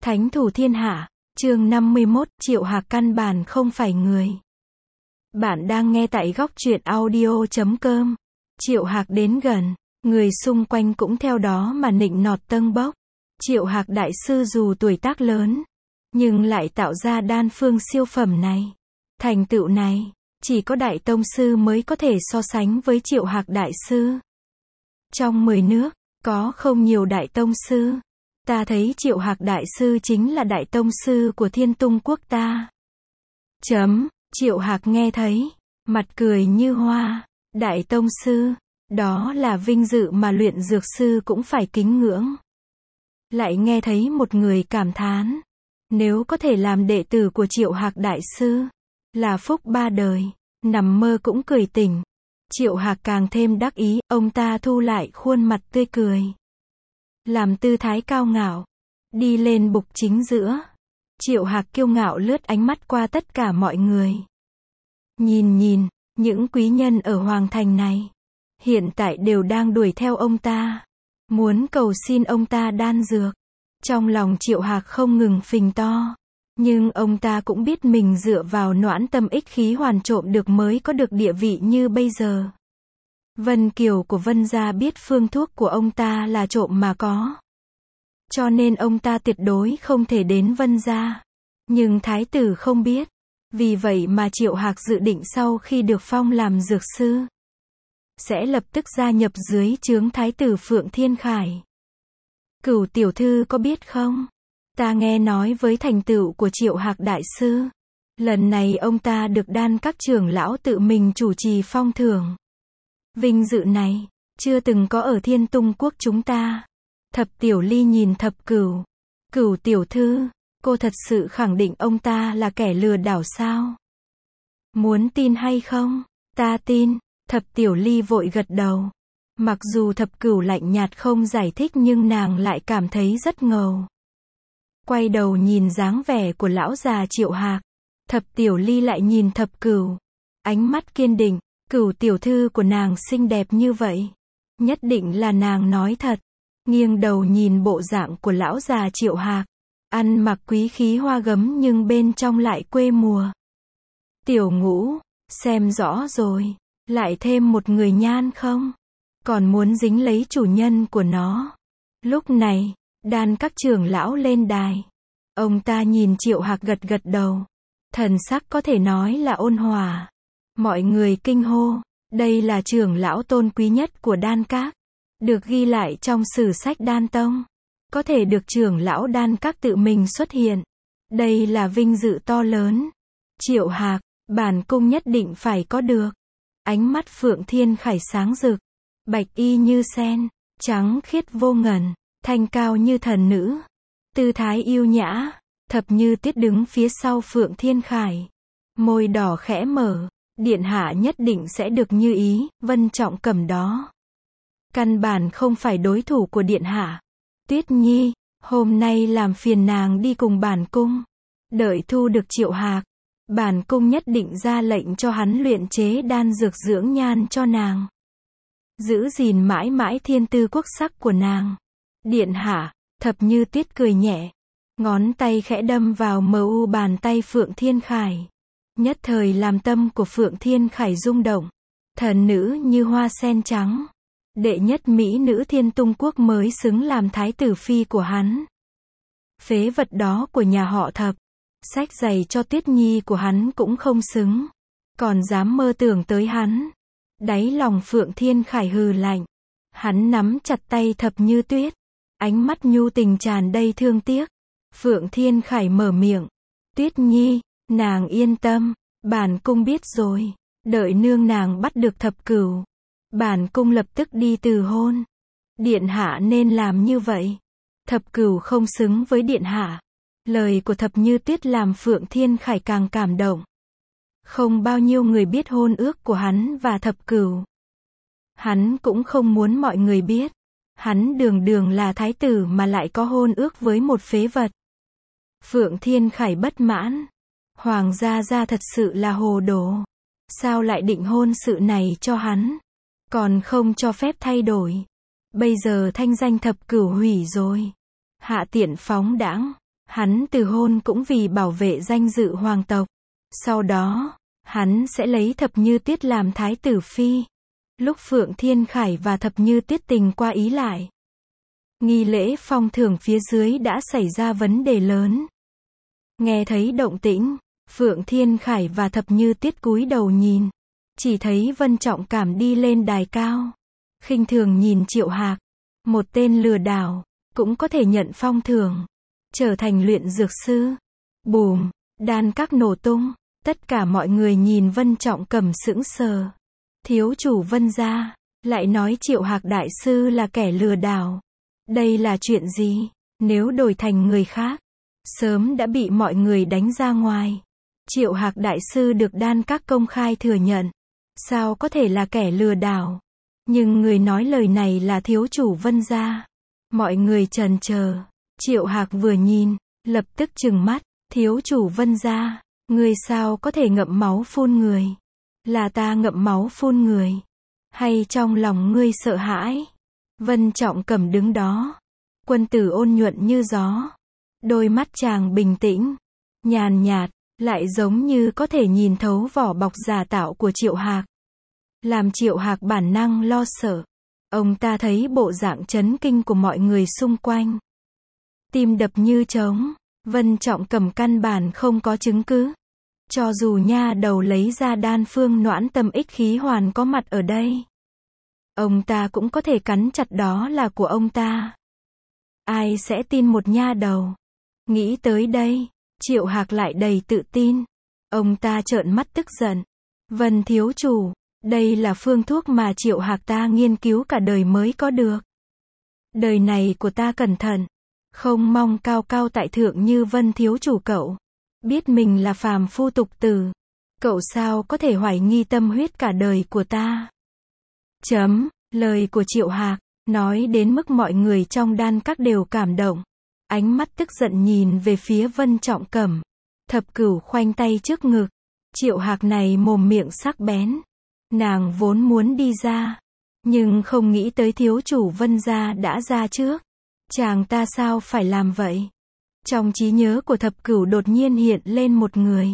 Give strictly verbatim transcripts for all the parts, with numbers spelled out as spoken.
Thánh thủ thiên hạ, chương năm mươi mốt, Triệu Hạc căn bản không phải người. Bạn đang nghe tại góc truyện audio chấm com. Triệu Hạc đến gần, người xung quanh cũng theo đó mà nịnh nọt tâng bốc. Triệu Hạc đại sư dù tuổi tác lớn, nhưng lại tạo ra đan phương siêu phẩm này. Thành tựu này, chỉ có đại tông sư mới có thể so sánh với Triệu Hạc đại sư. Trong mười nước, có không nhiều đại tông sư. Ta thấy Triệu Hạc đại sư chính là đại tông sư của Thiên Tung quốc ta. Chấm, Triệu Hạc nghe thấy, mặt cười như hoa. Đại tông sư, đó là vinh dự mà luyện dược sư cũng phải kính ngưỡng. Lại nghe thấy một người cảm thán, nếu có thể làm đệ tử của Triệu Hạc đại sư, là phúc ba đời, nằm mơ cũng cười tỉnh. Triệu Hạc càng thêm đắc ý, ông ta thu lại khuôn mặt tươi cười, làm tư thái cao ngạo, đi lên bục chính giữa. Triệu Hạc kiêu ngạo lướt ánh mắt qua tất cả mọi người. Nhìn nhìn, những quý nhân ở Hoàng Thành này, hiện tại đều đang đuổi theo ông ta, muốn cầu xin ông ta đan dược. Trong lòng Triệu Hạc không ngừng phình to, nhưng ông ta cũng biết mình dựa vào noãn tâm ích khí hoàn trộm được mới có được địa vị như bây giờ. Vân Kiều của Vân gia biết phương thuốc của ông ta là trộm mà có, cho nên ông ta tuyệt đối không thể đến Vân gia. Nhưng thái tử không biết, vì vậy mà Triệu Hạc dự định sau khi được phong làm dược sư, sẽ lập tức gia nhập dưới trướng thái tử Phượng Thiên Khải. Cửu tiểu thư có biết không? Ta nghe nói với thành tựu của Triệu Hạc đại sư, lần này ông ta được đan các trưởng lão tự mình chủ trì phong thưởng. Vinh dự này, chưa từng có ở Thiên Tung quốc chúng ta. Thập Tiểu Ly nhìn Thập Cửu. Cửu tiểu thư, cô thật sự khẳng định ông ta là kẻ lừa đảo sao? Muốn tin hay không? Ta tin. Thập Tiểu Ly vội gật đầu. Mặc dù Thập Cửu lạnh nhạt không giải thích nhưng nàng lại cảm thấy rất ngầu. Quay đầu nhìn dáng vẻ của lão già Triệu Hạc, Thập Tiểu Ly lại nhìn Thập Cửu, ánh mắt kiên định. Cửu tiểu thư của nàng xinh đẹp như vậy, nhất định là nàng nói thật. Nghiêng đầu nhìn bộ dạng của lão già Triệu Hạc, ăn mặc quý khí hoa gấm nhưng bên trong lại quê mùa. Tiểu Ngũ, xem rõ rồi, lại thêm một người nhan không? Còn muốn dính lấy chủ nhân của nó. Lúc này, đan các trưởng lão lên đài. Ông ta nhìn Triệu Hạc gật gật đầu, thần sắc có thể nói là ôn hòa. Mọi người kinh hô, đây là trưởng lão tôn quý nhất của đan các, được ghi lại trong sử sách đan tông. Có thể được trưởng lão đan các tự mình xuất hiện, đây là vinh dự to lớn. Triệu Hạc, bản cung nhất định phải có được. Ánh mắt Phượng Thiên Khải sáng rực, bạch y như sen, trắng khiết vô ngần, thanh cao như thần nữ, tư thái yêu nhã. Thập Như Tiết đứng phía sau Phượng Thiên Khải, môi đỏ khẽ mở. Điện hạ nhất định sẽ được như ý. Vân Trọng Cẩm đó, căn bản không phải đối thủ của điện hạ. Tuyết Nhi, hôm nay làm phiền nàng đi cùng bản cung. Đợi thu được Triệu Hạc, bản cung nhất định ra lệnh cho hắn luyện chế đan dược dưỡng nhan cho nàng, giữ gìn mãi mãi thiên tư quốc sắc của nàng. Điện hạ. Thập Như Tiết cười nhẹ, ngón tay khẽ đâm vào mờ u bàn tay Phượng Thiên Khải, nhất thời làm tâm của Phượng Thiên Khải rung động. Thần nữ như hoa sen trắng, đệ nhất mỹ nữ Thiên Tung quốc mới xứng làm thái tử phi của hắn. Phế vật đó của nhà họ Thập, xách giày cho Tuyết Nhi của hắn cũng không xứng, còn dám mơ tưởng tới hắn. Đáy lòng Phượng Thiên Khải hừ lạnh, hắn nắm chặt tay Thập Như Tuyết, ánh mắt nhu tình tràn đầy thương tiếc. Phượng Thiên Khải mở miệng, Tuyết Nhi, nàng yên tâm, bản cung biết rồi. Đợi nương nàng bắt được Thập Cửu, bản cung lập tức đi từ hôn. Điện hạ nên làm như vậy. Thập Cửu không xứng với điện hạ. Lời của Thập Như Tuyết làm Phượng Thiên Khải càng cảm động. Không bao nhiêu người biết hôn ước của hắn và Thập Cửu. Hắn cũng không muốn mọi người biết. Hắn đường đường là thái tử mà lại có hôn ước với một phế vật. Phượng Thiên Khải bất mãn. Hoàng gia gia thật sự là hồ đồ. Sao lại định hôn sự này cho hắn, còn không cho phép thay đổi. Bây giờ thanh danh Thập Cửu hủy rồi, hạ tiện phóng đãng, Hắn từ hôn cũng vì bảo vệ danh dự hoàng tộc. Sau đó, hắn sẽ lấy Thập Như Tuyết làm thái tử phi. Lúc Phượng Thiên Khải và Thập Như Tuyết tình qua ý lại, nghi lễ phong thưởng phía dưới đã xảy ra vấn đề lớn. Nghe thấy động tĩnh, Phượng Thiên Khải và Thập Như Tuyết cúi đầu nhìn, chỉ thấy Vân Trọng Cảm đi lên đài cao, khinh thường nhìn Triệu Hạc, một tên lừa đảo, cũng có thể nhận phong thưởng, trở thành luyện dược sư. Bùm, đan các nổ tung, tất cả mọi người nhìn Vân Trọng Cẩm sững sờ. Thiếu chủ Vân gia, lại nói Triệu Hạc đại sư là kẻ lừa đảo. Đây là chuyện gì? Nếu đổi thành người khác, sớm đã bị mọi người đánh ra ngoài. Triệu Hạc đại sư được đan các công khai thừa nhận, sao có thể là kẻ lừa đảo? Nhưng người nói lời này là thiếu chủ Vân gia. Mọi người trần chờ. Triệu Hạc vừa nhìn, lập tức trừng mắt, thiếu chủ Vân gia, ngươi sao có thể ngậm máu phun người? Là ta ngậm máu phun người? Hay trong lòng ngươi sợ hãi? Vân Trọng Cẩm đứng đó, quân tử ôn nhuận như gió, đôi mắt chàng bình tĩnh, nhàn nhạt, lại giống như có thể nhìn thấu vỏ bọc giả tạo của Triệu Hạc. Làm Triệu Hạc bản năng lo sợ. Ông ta thấy bộ dạng chấn kinh của mọi người xung quanh, tim đập như trống. Vân Trọng Cẩm căn bản không có chứng cứ. Cho dù nha đầu lấy ra đan phương noãn tâm ích khí hoàn có mặt ở đây, ông ta cũng có thể cắn chặt đó là của ông ta. Ai sẽ tin một nha đầu? Nghĩ tới đây, Triệu Hạc lại đầy tự tin. Ông ta trợn mắt tức giận. Vân thiếu chủ, đây là phương thuốc mà Triệu Hạc ta nghiên cứu cả đời mới có được. Đời này của ta cẩn thận, không mong cao cao tại thượng như Vân thiếu chủ cậu. Biết mình là phàm phu tục tử, cậu sao có thể hoài nghi tâm huyết cả đời của ta? Chấm, lời của Triệu Hạc, nói đến mức mọi người trong đan các đều cảm động. Ánh mắt tức giận nhìn về phía Vân Trọng Cẩm. Thập Cửu khoanh tay trước ngực. Triệu Hạc này mồm miệng sắc bén. Nàng vốn muốn đi ra, nhưng không nghĩ tới thiếu chủ Vân gia đã ra trước. Chàng ta sao phải làm vậy? Trong trí nhớ của Thập Cửu đột nhiên hiện lên một người.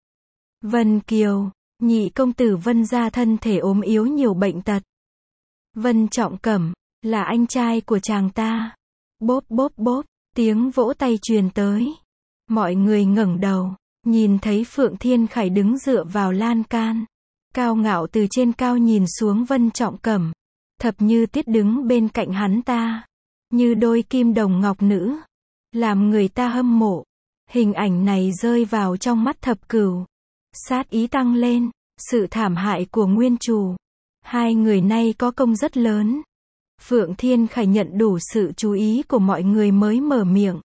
Vân Kiều, nhị công tử Vân gia thân thể ốm yếu nhiều bệnh tật. Vân Trọng Cẩm, là anh trai của chàng ta. Bốp bốp bốp, tiếng vỗ tay truyền tới. Mọi người ngẩng đầu, nhìn thấy Phượng Thiên Khải đứng dựa vào lan can, cao ngạo từ trên cao nhìn xuống Vân Trọng Cẩm. Thập Như Tuyết đứng bên cạnh hắn ta, như đôi kim đồng ngọc nữ, làm người ta hâm mộ. Hình ảnh này rơi vào trong mắt Thập Cửu, sát ý tăng lên. Sự thảm hại của nguyên chủ, hai người nay có công rất lớn. Phượng Thiên Khải nhận đủ sự chú ý của mọi người mới mở miệng.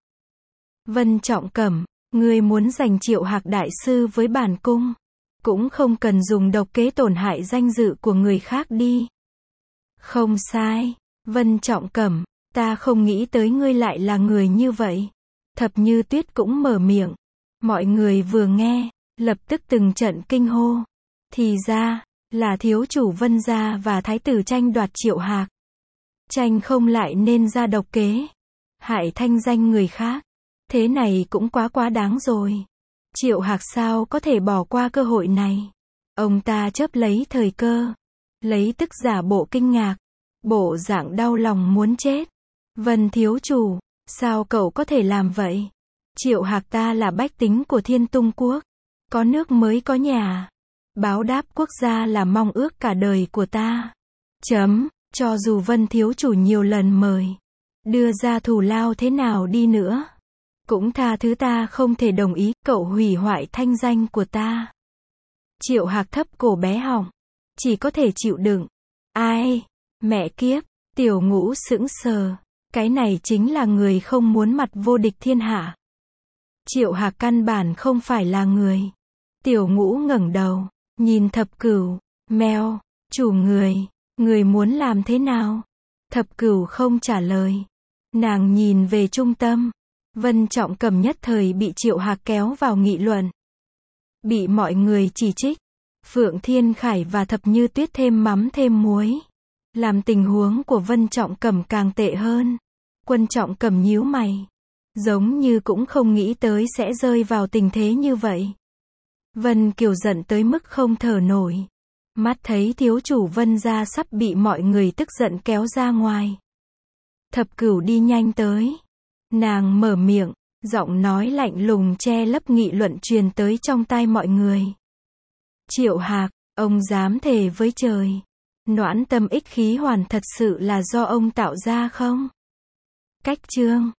Vân Trọng Cẩm, ngươi muốn giành Triệu Hạc đại sư với bản cung, cũng không cần dùng độc kế tổn hại danh dự của người khác đi. Không sai, Vân Trọng Cẩm, ta không nghĩ tới ngươi lại là người như vậy. Thập Như Tuyết cũng mở miệng. Mọi người vừa nghe, lập tức từng trận kinh hô. Thì ra, là thiếu chủ Vân gia và thái tử tranh đoạt Triệu Hạc. Tranh không lại nên ra độc kế, hại thanh danh người khác. Thế này cũng quá quá đáng rồi. Triệu Hạc sao có thể bỏ qua cơ hội này? Ông ta chớp lấy thời cơ, lấy tức giả bộ kinh ngạc, bộ dạng đau lòng muốn chết. Vân thiếu chủ, sao cậu có thể làm vậy? Triệu Hạc ta là bách tính của Thiên Tung quốc, có nước mới có nhà. Báo đáp quốc gia là mong ước cả đời của ta. Chấm, cho dù Vân thiếu chủ nhiều lần mời, đưa ra thù lao thế nào đi nữa, cũng tha thứ ta không thể đồng ý cậu hủy hoại thanh danh của ta. Triệu Hạc thấp cổ bé họng, chỉ có thể chịu đựng. Ai? Mẹ kiếp, Tiểu Ngũ sững sờ. Cái này chính là người không muốn mặt vô địch thiên hạ. Triệu Hạc căn bản không phải là người. Tiểu Ngũ ngẩng đầu, nhìn Thập Cửu. Mèo, chủ người, người muốn làm thế nào? Thập Cửu không trả lời. Nàng nhìn về trung tâm. Vân Trọng Cẩm nhất thời bị Triệu Hạc kéo vào nghị luận. Bị mọi người chỉ trích. Phượng Thiên Khải và Thập Như Tuyết thêm mắm thêm muối, làm tình huống của Vân Trọng Cẩm càng tệ hơn. Quân Trọng Cẩm nhíu mày. Giống như cũng không nghĩ tới sẽ rơi vào tình thế như vậy. Vân Kiều giận tới mức không thở nổi. Mắt thấy thiếu chủ Vân gia sắp bị mọi người tức giận kéo ra ngoài. Thập Cửu đi nhanh tới. Nàng mở miệng, giọng nói lạnh lùng che lấp nghị luận truyền tới trong tai mọi người. Triệu Hạc, ông dám thề với trời. Noãn Tâm ích khí hoàn thật sự là do ông tạo ra không? Cách chương